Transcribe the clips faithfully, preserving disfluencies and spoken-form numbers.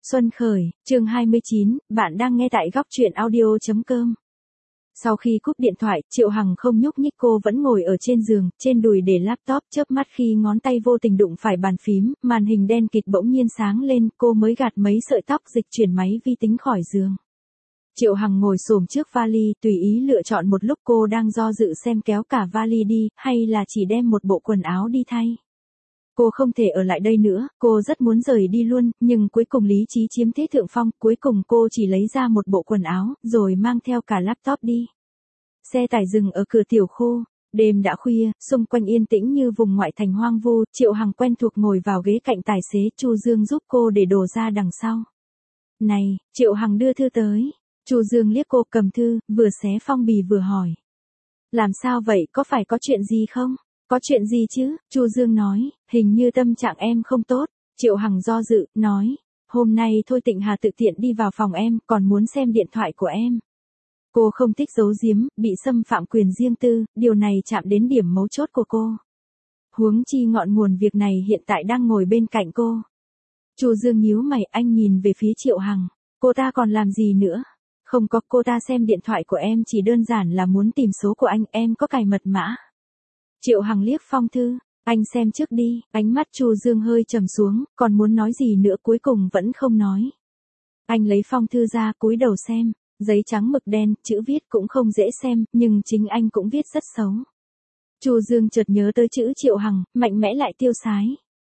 Xuân khởi, chương hai mươi chín, bạn đang nghe tại góc truyện audio.com. Sau khi cúp điện thoại, Triệu Hằng không nhúc nhích, cô vẫn ngồi ở trên giường, trên đùi để laptop, chớp mắt khi ngón tay vô tình đụng phải bàn phím, màn hình đen kịt bỗng nhiên sáng lên, cô mới gạt mấy sợi tóc dịch chuyển máy vi tính khỏi giường. Triệu Hằng ngồi xổm trước vali, tùy ý lựa chọn một lúc, cô đang do dự xem kéo cả vali đi, hay là chỉ đem một bộ quần áo đi thay. Cô không thể ở lại đây nữa, cô rất muốn rời đi luôn, nhưng cuối cùng lý trí chiếm thế thượng phong, cuối cùng cô chỉ lấy ra một bộ quần áo, rồi mang theo cả laptop đi. Xe tải dừng ở cửa tiểu khu, đêm đã khuya, xung quanh yên tĩnh như vùng ngoại thành hoang vu, Triệu Hằng quen thuộc ngồi vào ghế cạnh tài xế, Chu Dương giúp cô để đồ ra đằng sau. Này, Triệu Hằng đưa thư tới. Chu Dương liếc cô, cầm thư, vừa xé phong bì vừa hỏi. Làm sao vậy, có phải có chuyện gì không? Có chuyện gì chứ? Chu Dương nói, hình như tâm trạng em không tốt. Triệu Hằng do dự, nói, hôm nay Thôi Tịnh Hà tự tiện đi vào phòng em, còn muốn xem điện thoại của em. Cô không thích giấu giếm, bị xâm phạm quyền riêng tư, điều này chạm đến điểm mấu chốt của cô. Huống chi ngọn nguồn việc này hiện tại đang ngồi bên cạnh cô. Chu Dương nhíu mày, anh nhìn về phía Triệu Hằng, cô ta còn làm gì nữa? Không có, cô ta xem điện thoại của em chỉ đơn giản là muốn tìm số của anh, em có cài mật mã. Triệu Hằng liếc phong thư, anh xem trước đi, ánh mắt Chu Dương hơi trầm xuống, còn muốn nói gì nữa cuối cùng vẫn không nói. Anh lấy phong thư ra, cúi đầu xem, giấy trắng mực đen, chữ viết cũng không dễ xem, nhưng chính anh cũng viết rất xấu. Chu Dương chợt nhớ tới chữ Triệu Hằng, mạnh mẽ lại tiêu sái.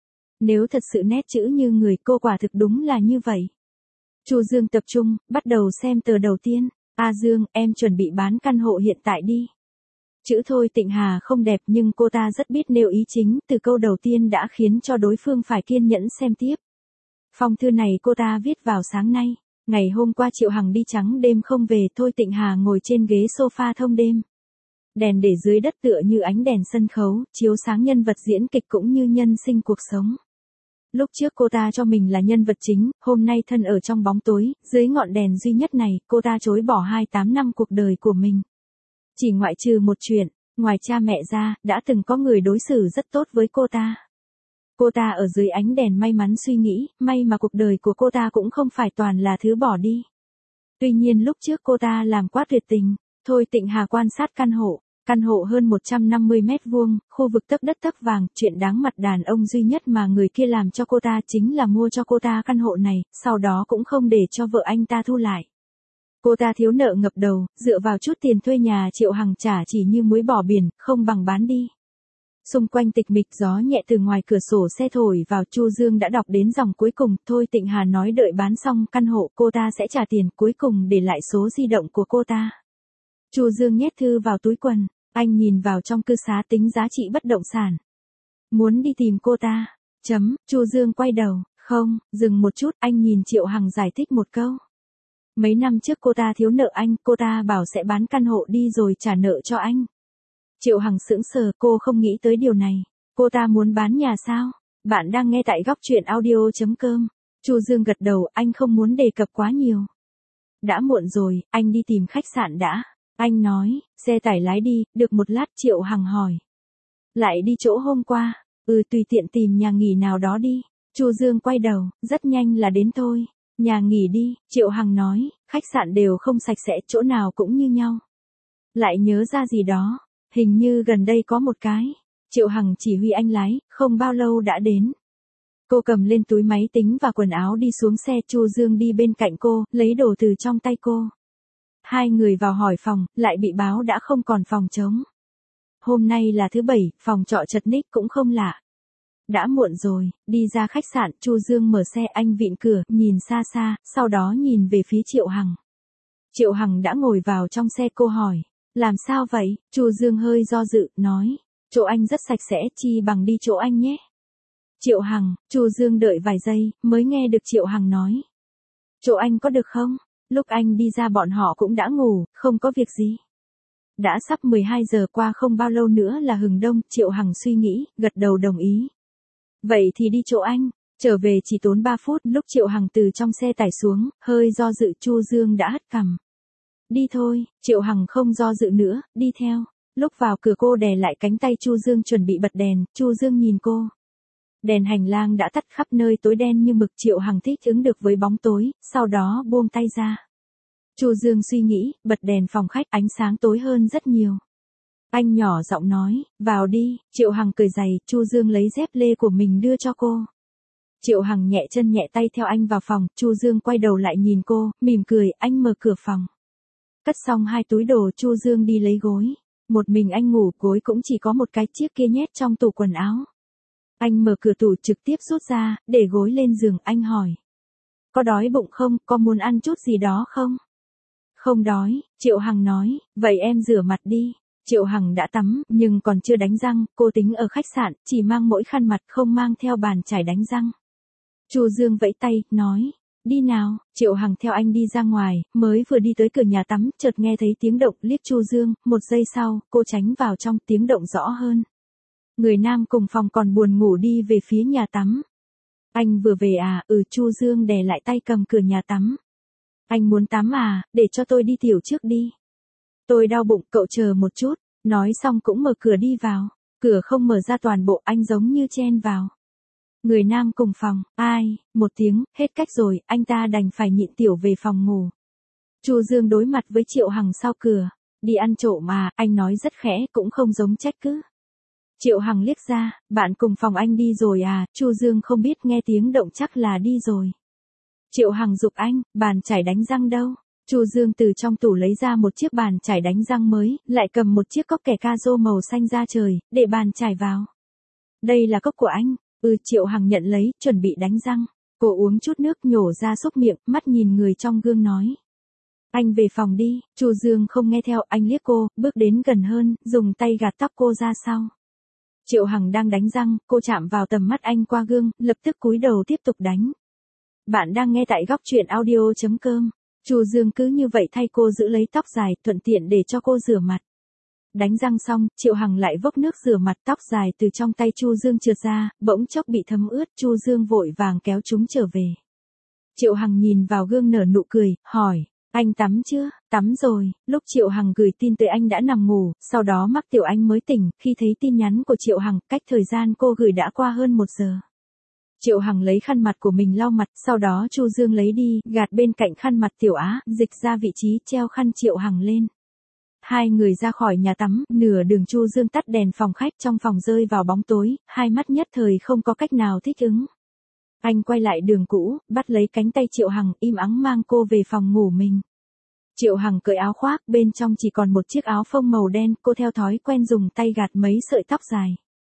Nếu thật sự nét chữ như người, cô quả thực đúng là như vậy. Chu Dương tập trung, bắt đầu xem tờ đầu tiên. A Dương, em chuẩn bị bán căn hộ hiện tại đi. Chữ Thôi Tịnh Hà không đẹp nhưng cô ta rất biết nêu ý chính, từ câu đầu tiên đã khiến cho đối phương phải kiên nhẫn xem tiếp. Phong thư này cô ta viết vào sáng nay. Ngày hôm qua Triệu Hằng đi trắng đêm không về, Thôi Tịnh Hà ngồi trên ghế sofa thông đêm. Đèn để dưới đất tựa như ánh đèn sân khấu, chiếu sáng nhân vật diễn kịch cũng như nhân sinh cuộc sống. Lúc trước cô ta cho mình là nhân vật chính, hôm nay thân ở trong bóng tối, dưới ngọn đèn duy nhất này, cô ta chối bỏ hai mươi tám năm cuộc đời của mình. Chỉ ngoại trừ một chuyện, ngoài cha mẹ ra, đã từng có người đối xử rất tốt với cô ta. Cô ta ở dưới ánh đèn may mắn suy nghĩ, may mà cuộc đời của cô ta cũng không phải toàn là thứ bỏ đi. Tuy nhiên lúc trước cô ta làm quá tuyệt tình. Thôi Tịnh Hà quan sát căn hộ. Căn hộ hơn một trăm năm mươi mét vuông, khu vực tấp đất tấp vàng, chuyện đáng mặt đàn ông duy nhất mà người kia làm cho cô ta chính là mua cho cô ta căn hộ này, sau đó cũng không để cho vợ anh ta thu lại. Cô ta thiếu nợ ngập đầu, dựa vào chút tiền thuê nhà Triệu Hằng trả chỉ như muối bỏ biển, không bằng bán đi. Xung quanh tịch mịch, gió nhẹ từ ngoài cửa sổ xe thổi vào, Chu Dương đã đọc đến dòng cuối cùng, Thôi Tịnh Hà nói đợi bán xong căn hộ cô ta sẽ trả tiền, cuối cùng để lại số di động của cô ta. Chu Dương nhét thư vào túi quần, anh nhìn vào trong cư xá tính giá trị bất động sản. Muốn đi tìm cô ta. Chấm, Chu Dương quay đầu, không, dừng một chút, anh nhìn Triệu Hằng giải thích một câu. Mấy năm trước cô ta thiếu nợ anh, cô ta bảo sẽ bán căn hộ đi rồi trả nợ cho anh. Triệu Hằng sững sờ, cô không nghĩ tới điều này. Cô ta muốn bán nhà sao? Bạn đang nghe tại góc truyện audio.com. Chu Dương gật đầu, anh không muốn đề cập quá nhiều. Đã muộn rồi, anh đi tìm khách sạn đã. Anh nói, xe tải lái đi, được một lát Triệu Hằng hỏi. Lại đi chỗ hôm qua, ừ tùy tiện tìm nhà nghỉ nào đó đi. Chu Dương quay đầu, rất nhanh là đến thôi. Nhà nghỉ đi, Triệu Hằng nói, khách sạn đều không sạch sẽ, chỗ nào cũng như nhau. Lại nhớ ra gì đó, hình như gần đây có một cái. Triệu Hằng chỉ huy anh lái, không bao lâu đã đến. Cô cầm lên túi máy tính và quần áo đi xuống xe, Chu Dương đi bên cạnh cô, lấy đồ từ trong tay cô. Hai người vào hỏi phòng, lại bị báo đã không còn phòng trống. Hôm nay là thứ bảy, phòng trọ chật ních cũng không lạ. Đã muộn rồi, đi ra khách sạn, Chu Dương mở xe, anh vịn cửa, nhìn xa xa, sau đó nhìn về phía Triệu Hằng. Triệu Hằng đã ngồi vào trong xe, cô hỏi, làm sao vậy? Chu Dương hơi do dự, nói, chỗ anh rất sạch sẽ, chi bằng đi chỗ anh nhé. Triệu Hằng, Chu Dương đợi vài giây, mới nghe được Triệu Hằng nói. Chỗ anh có được không? Lúc anh đi ra bọn họ cũng đã ngủ, không có việc gì. Đã sắp mười hai giờ, qua không bao lâu nữa là hừng đông, Triệu Hằng suy nghĩ, gật đầu đồng ý. Vậy thì đi chỗ anh, trở về chỉ tốn ba phút, lúc Triệu Hằng từ trong xe tải xuống, hơi do dự, Chu Dương đã hất cằm. Đi thôi, Triệu Hằng không do dự nữa, đi theo. Lúc vào cửa cô đè lại cánh tay Chu Dương chuẩn bị bật đèn, Chu Dương nhìn cô. Đèn hành lang đã tắt khắp nơi tối đen như mực. Triệu Hằng thích ứng được với bóng tối, sau đó buông tay ra. Chu Dương suy nghĩ, bật đèn phòng khách, ánh sáng tối hơn rất nhiều. Anh nhỏ giọng nói, vào đi. Triệu Hằng cởi giày, Chu Dương lấy dép lê của mình đưa cho cô. Triệu Hằng nhẹ chân nhẹ tay theo anh vào phòng, Chu Dương quay đầu lại nhìn cô, mỉm cười, anh mở cửa phòng. Cất xong hai túi đồ, Chu Dương đi lấy gối. Một mình anh ngủ, gối cũng chỉ có một cái, chiếc kia nhét trong tủ quần áo. Anh mở cửa tủ trực tiếp rút ra, để gối lên giường, anh hỏi. Có đói bụng không, có muốn ăn chút gì đó không? Không đói, Triệu Hằng nói, vậy em rửa mặt đi. Triệu Hằng đã tắm, nhưng còn chưa đánh răng, cô tính ở khách sạn, chỉ mang mỗi khăn mặt không mang theo bàn chải đánh răng. Chu Dương vẫy tay, nói, đi nào. Triệu Hằng theo anh đi ra ngoài, mới vừa đi tới cửa nhà tắm, chợt nghe thấy tiếng động, liếc Chu Dương, một giây sau, cô tránh vào trong, tiếng động rõ hơn. Người nam cùng phòng còn buồn ngủ đi về phía nhà tắm. Anh vừa về à? Ừ. Chu Dương đè lại tay cầm cửa nhà tắm. Anh muốn tắm à? Để cho tôi đi tiểu trước đi. Tôi đau bụng, cậu chờ một chút. Nói xong cũng mở cửa đi vào. Cửa không mở ra toàn bộ, anh giống như chen vào. Người nam cùng phòng, ai, một tiếng, hết cách rồi, anh ta đành phải nhịn tiểu về phòng ngủ. Chu Dương đối mặt với Triệu Hằng sau cửa. Đi ăn trộm mà, anh nói rất khẽ, cũng không giống trách cứ. Triệu Hằng liếc ra, bạn cùng phòng anh đi rồi à? Chu Dương không biết, nghe tiếng động chắc là đi rồi. Triệu Hằng giục anh, bàn chải đánh răng đâu? Chu Dương từ trong tủ lấy ra một chiếc bàn chải đánh răng mới, lại cầm một chiếc cốc kẻ ca-rô màu xanh da trời, để bàn chải vào. Đây là cốc của anh. Ừ. Triệu Hằng nhận lấy, chuẩn bị đánh răng. Cô uống chút nước nhổ ra xúc miệng, mắt nhìn người trong gương nói. Anh về phòng đi. Chu Dương không nghe theo, anh liếc cô, bước đến gần hơn, dùng tay gạt tóc cô ra sau. Triệu Hằng đang đánh răng, cô chạm vào tầm mắt anh qua gương, lập tức cúi đầu tiếp tục đánh. Bạn đang nghe tại góc truyện audio chấm com. Chu Dương cứ như vậy thay cô giữ lấy tóc dài, thuận tiện để cho cô rửa mặt. Đánh răng xong, Triệu Hằng lại vốc nước rửa mặt, tóc dài từ trong tay Chu Dương trượt ra, bỗng chốc bị thấm ướt, Chu Dương vội vàng kéo chúng trở về. Triệu Hằng nhìn vào gương nở nụ cười, hỏi, anh tắm chưa? Tắm rồi. Lúc Triệu Hằng gửi tin tới anh đã nằm ngủ, sau đó Mắc Tiểu Anh mới tỉnh, khi thấy tin nhắn của Triệu Hằng, cách thời gian cô gửi đã qua hơn một giờ. Triệu Hằng lấy khăn mặt của mình lau mặt, sau đó Chu Dương lấy đi, gạt bên cạnh khăn mặt Tiểu Á, dịch ra vị trí treo khăn Triệu Hằng lên. Hai người ra khỏi nhà tắm, nửa đường Chu Dương tắt đèn phòng khách, trong phòng rơi vào bóng tối, hai mắt nhất thời không có cách nào thích ứng. Anh quay lại đường cũ, bắt lấy cánh tay Triệu Hằng, im ắng mang cô về phòng ngủ mình. Triệu Hằng cởi áo khoác, bên trong chỉ còn một chiếc áo phông màu đen, cô theo thói quen dùng tay gạt mấy sợi tóc dài.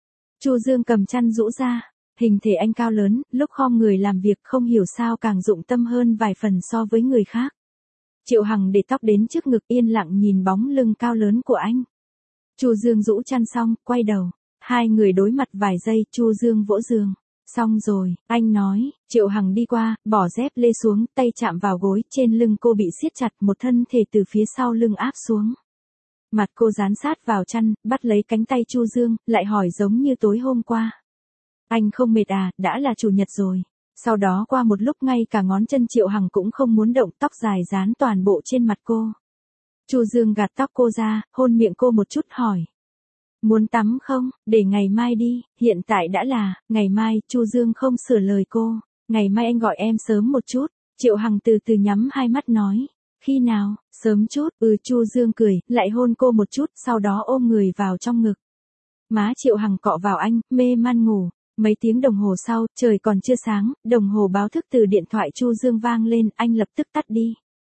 Chu Dương cầm chăn rũ ra, hình thể anh cao lớn, lúc khom người làm việc không hiểu sao càng dụng tâm hơn vài phần so với người khác. Triệu Hằng để tóc đến trước ngực, yên lặng nhìn bóng lưng cao lớn của anh. Chu Dương rũ chăn xong, quay đầu. Hai người đối mặt vài giây, Chu Dương vỗ giường. Xong rồi, anh nói. Triệu Hằng đi qua, bỏ dép lê xuống, tay chạm vào gối, trên lưng cô bị siết chặt, một thân thể từ phía sau lưng áp xuống. Mặt cô dán sát vào chăn, bắt lấy cánh tay Chu Dương, lại hỏi giống như tối hôm qua. Anh không mệt à? Đã là chủ nhật rồi. Sau đó qua một lúc ngay cả ngón chân Triệu Hằng cũng không muốn động, tóc dài dán toàn bộ trên mặt cô. Chu Dương gạt tóc cô ra, hôn miệng cô một chút, hỏi. Muốn tắm không? Để ngày mai đi, hiện tại đã là, ngày mai. Chu Dương không sửa lời cô. Ngày mai anh gọi em sớm một chút. Triệu Hằng từ từ nhắm hai mắt nói. Khi nào? Sớm chút. Ừ. Chu Dương cười, lại hôn cô một chút, sau đó ôm người vào trong ngực. Má Triệu Hằng cọ vào anh, mê man ngủ. Mấy tiếng đồng hồ sau, trời còn chưa sáng, đồng hồ báo thức từ điện thoại Chu Dương vang lên, anh lập tức tắt đi.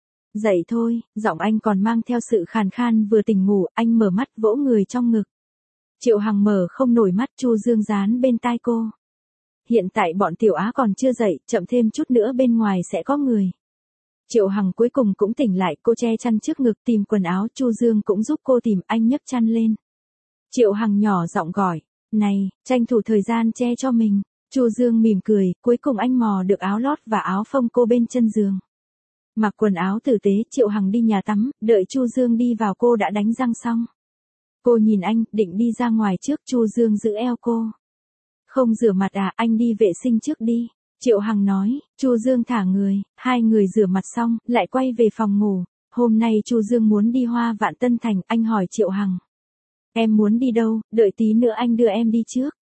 Dậy thôi, giọng anh còn mang theo sự khàn khan, vừa tỉnh ngủ, anh mở mắt vỗ người trong ngực. Triệu Hằng mở không nổi mắt, Chu Dương dán bên tai cô. Hiện tại bọn Tiểu Á còn chưa dậy, chậm thêm chút nữa bên ngoài sẽ có người. Triệu Hằng cuối cùng cũng tỉnh lại, cô che chăn trước ngực tìm quần áo, Chu Dương cũng giúp cô tìm, anh nhấc chăn lên. Triệu Hằng nhỏ giọng gọi. Này, tranh thủ thời gian che cho mình. Chu Dương mỉm cười, cuối cùng anh mò được áo lót và áo phông cô bên chân giường. Mặc quần áo tử tế, Triệu Hằng đi nhà tắm, đợi Chu Dương đi vào cô đã đánh răng xong. Cô nhìn anh, định đi ra ngoài trước, Chu Dương giữ eo cô. Không rửa mặt à, anh đi vệ sinh trước đi. Triệu Hằng nói. Chu Dương thả người, hai người rửa mặt xong, lại quay về phòng ngủ. Hôm nay Chu Dương muốn đi Hoa Vạn Tân Thành, anh hỏi Triệu Hằng. Em muốn đi đâu? Đợi tí nữa anh đưa em đi trước.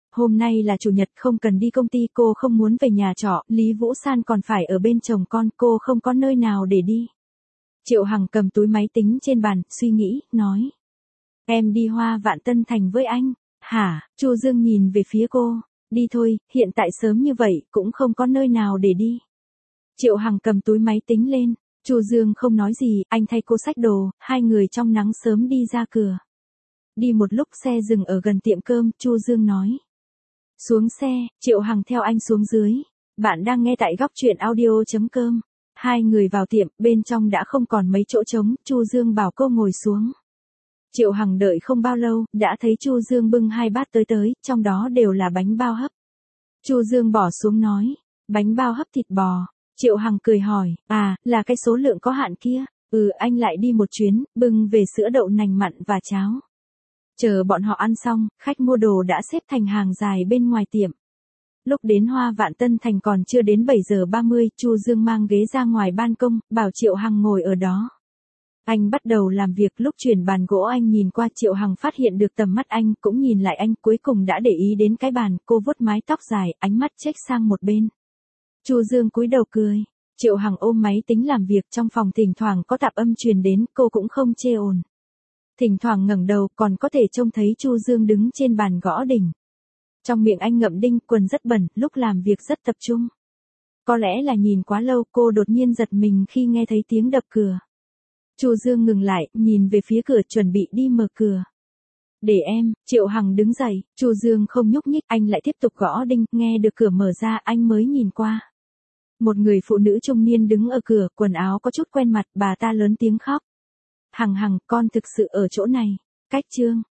Hôm nay là chủ nhật không cần đi công ty, cô không muốn về nhà trọ, Lý Vũ San còn phải ở bên chồng con, cô không có nơi nào để đi. Triệu Hằng cầm túi máy tính trên bàn, suy nghĩ, nói. Em đi Hoa Vạn Tân Thành với anh. Hả? Chu Dương nhìn về phía cô. Đi thôi, hiện tại sớm như vậy, cũng không có nơi nào để đi. Triệu Hằng cầm túi máy tính lên. Chu Dương không nói gì, anh thay cô xách đồ, hai người trong nắng sớm đi ra cửa. Đi một lúc xe dừng ở gần tiệm cơm, Chu Dương nói. Xuống xe, Triệu Hằng theo anh xuống dưới. Bạn đang nghe tại góc truyện audio.com. Hai người vào tiệm, bên trong đã không còn mấy chỗ trống, Chu Dương bảo cô ngồi xuống. Triệu Hằng đợi không bao lâu, đã thấy Chu Dương bưng hai bát tới tới, trong đó đều là bánh bao hấp. Chu Dương bỏ xuống nói, bánh bao hấp thịt bò. Triệu Hằng cười hỏi, à, là cái số lượng có hạn kia. Ừ, anh lại đi một chuyến, bưng về sữa đậu nành mặn và cháo. Chờ bọn họ ăn xong, khách mua đồ đã xếp thành hàng dài bên ngoài tiệm. Lúc đến Hoa Vạn Tân Thành còn chưa đến bảy giờ ba mươi, Chu Dương mang ghế ra ngoài ban công, bảo Triệu Hằng ngồi ở đó. Anh bắt đầu làm việc, lúc chuyển bàn gỗ anh nhìn qua Triệu Hằng phát hiện được tầm mắt anh, cũng nhìn lại anh, cuối cùng đã để ý đến cái bàn, cô vuốt mái tóc dài, ánh mắt chếch sang một bên. Chu Dương cúi đầu cười, Triệu Hằng ôm máy tính làm việc, trong phòng thỉnh thoảng có tạp âm truyền đến, cô cũng không chê ồn. Thỉnh thoảng ngẩng đầu còn có thể trông thấy Chu Dương đứng trên bàn gõ đỉnh. Trong miệng anh ngậm đinh, quần rất bẩn, lúc làm việc rất tập trung. Có lẽ là nhìn quá lâu, cô đột nhiên giật mình khi nghe thấy tiếng đập cửa. Chu Dương ngừng lại, nhìn về phía cửa chuẩn bị đi mở cửa. Để em, Triệu Hằng đứng dậy, Chu Dương không nhúc nhích, anh lại tiếp tục gõ đinh, nghe được cửa mở ra anh mới nhìn qua. Một người phụ nữ trung niên đứng ở cửa, quần áo có chút quen mặt, bà ta lớn tiếng khóc. Hằng Hằng, con thực sự ở chỗ này. Cách Trương,